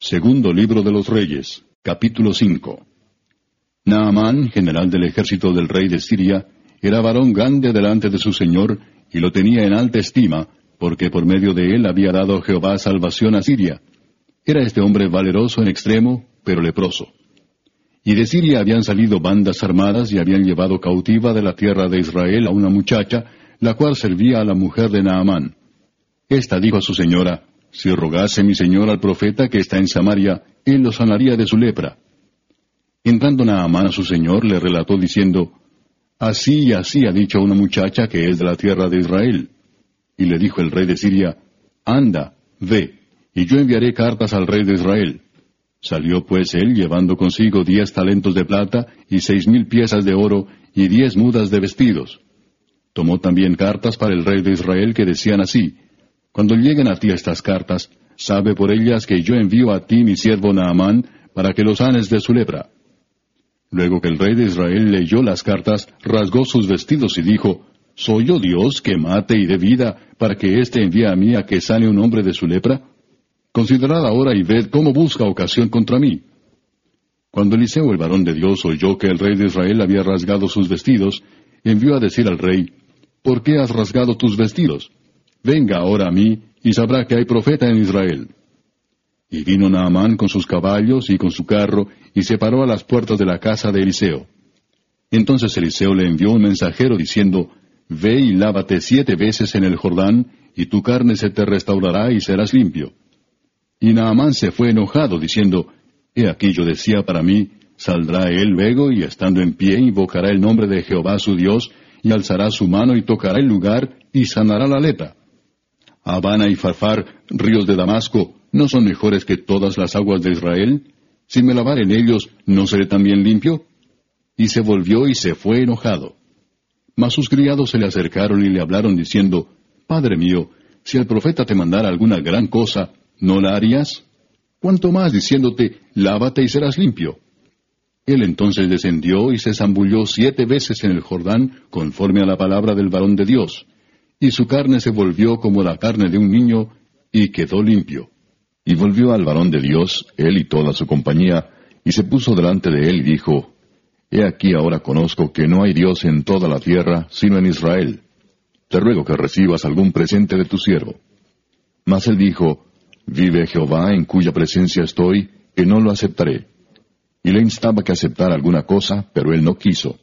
Segundo libro de los Reyes, capítulo 5. Naamán, general del ejército del rey de Siria, era varón grande delante de su señor, y lo tenía en alta estima, porque por medio de él había dado Jehová salvación a Siria. Era este hombre valeroso en extremo, pero leproso. Y de Siria habían salido bandas armadas y habían llevado cautiva de la tierra de Israel a una muchacha, la cual servía a la mujer de Naamán. Esta dijo a su señora: Si rogase mi señor al profeta que está en Samaria, él lo sanaría de su lepra. Entrando Naamán a su señor, le relató diciendo: Así y así ha dicho una muchacha que es de la tierra de Israel. Y le dijo el rey de Siria: Anda, ve, y yo enviaré cartas al rey de Israel. Salió pues él llevando consigo 10 talentos de plata, y 6,000 piezas de oro, y 10 mudas de vestidos. Tomó también cartas para el rey de Israel que decían así: Cuando lleguen a ti estas cartas, sabe por ellas que yo envío a ti mi siervo Naamán, para que lo sanes de su lepra. Luego que el rey de Israel leyó las cartas, rasgó sus vestidos y dijo: ¿Soy yo Dios que mate y dé vida, para que éste envíe a mí a que sane un hombre de su lepra? Considerad ahora y ved cómo busca ocasión contra mí. Cuando Eliseo el varón de Dios oyó que el rey de Israel había rasgado sus vestidos, envió a decir al rey: ¿Por qué has rasgado tus vestidos? Venga ahora a mí, y sabrá que hay profeta en Israel. Y vino Naamán con sus caballos y con su carro, y se paró a las puertas de la casa de Eliseo. Entonces Eliseo le envió un mensajero diciendo: Ve y lávate 7 veces en el Jordán, y tu carne se te restaurará y serás limpio. Y Naamán se fue enojado, diciendo: He aquí yo decía para mí: Saldrá él luego, y estando en pie invocará el nombre de Jehová su Dios, y alzará su mano y tocará el lugar, y sanará la lepra. Habana y Farfar, ríos de Damasco, ¿no son mejores que todas las aguas de Israel? Si me lavar en ellos, ¿no seré también limpio? Y se volvió y se fue enojado. Mas sus criados se le acercaron y le hablaron diciendo: Padre mío, si el profeta te mandara alguna gran cosa, ¿no la harías? ¿Cuánto más diciéndote: Lávate y serás limpio? Él entonces descendió y se zambulló 7 veces en el Jordán, conforme a la palabra del varón de Dios. Y su carne se volvió como la carne de un niño, y quedó limpio. Y volvió al varón de Dios, él y toda su compañía, y se puso delante de él y dijo: He aquí ahora conozco que no hay Dios en toda la tierra, sino en Israel. Te ruego que recibas algún presente de tu siervo. Mas él dijo: Vive Jehová, en cuya presencia estoy, que no lo aceptaré. Y le instaba que aceptara alguna cosa, pero él no quiso.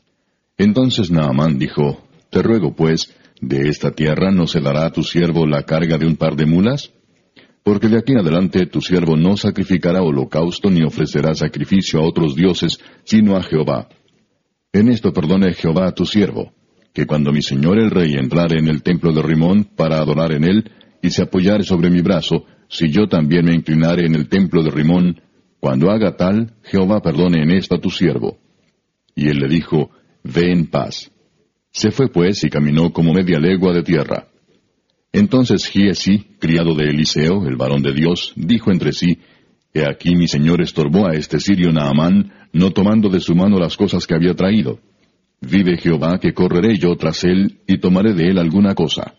Entonces Naamán dijo: Te ruego pues, ¿de esta tierra no se dará a tu siervo la carga de un par de mulas? Porque de aquí en adelante tu siervo no sacrificará holocausto ni ofrecerá sacrificio a otros dioses, sino a Jehová. En esto perdone Jehová a tu siervo, que cuando mi señor el rey entrare en el templo de Rimón para adorar en él, y se apoyare sobre mi brazo, si yo también me inclinare en el templo de Rimón, cuando haga tal, Jehová perdone en esto a tu siervo. Y él le dijo: Ve en paz. Se fue pues y caminó como media legua de tierra. Entonces Giezi, criado de Eliseo, el varón de Dios, dijo entre sí: He aquí mi señor estorbó a este sirio Naamán, no tomando de su mano las cosas que había traído. Vive Jehová que correré yo tras él, y tomaré de él alguna cosa.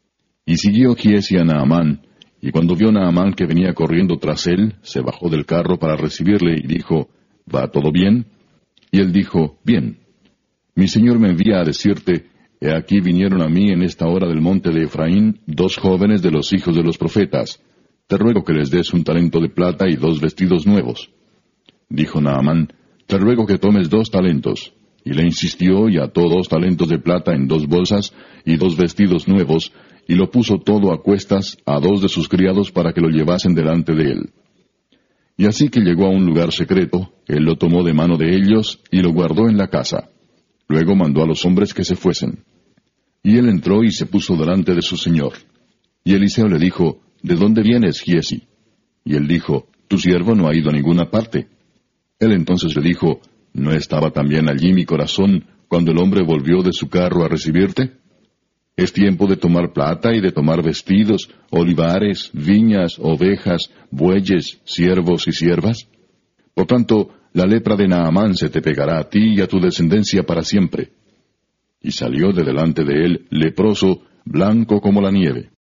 Y siguió Giezi a Naamán, y cuando vio Naamán que venía corriendo tras él, se bajó del carro para recibirle, y dijo: ¿Va todo bien? Y él dijo: Bien. Mi señor me envía a decirte: He aquí vinieron a mí en esta hora del monte de Efraín 2 jóvenes de los hijos de los profetas. Te ruego que les des un talento de plata y 2 vestidos nuevos. Dijo Naamán: Te ruego que tomes 2 talentos. Y le insistió, y ató 2 talentos de plata en 2 bolsas, y 2 vestidos nuevos, y lo puso todo a cuestas a 2 de sus criados para que lo llevasen delante de él. Y así que llegó a un lugar secreto, él lo tomó de mano de ellos, y lo guardó en la casa. Luego mandó a los hombres que se fuesen. Y él entró y se puso delante de su señor. Y Eliseo le dijo: ¿De dónde vienes, Giezi? Y él dijo: Tu siervo no ha ido a ninguna parte. Él entonces le dijo: ¿No estaba también allí mi corazón cuando el hombre volvió de su carro a recibirte? Es tiempo de tomar plata y de tomar vestidos, olivares, viñas, ovejas, bueyes, siervos y siervas. Por tanto, la lepra de Naamán se te pegará a ti y a tu descendencia para siempre. Y salió de delante de él leproso, blanco como la nieve.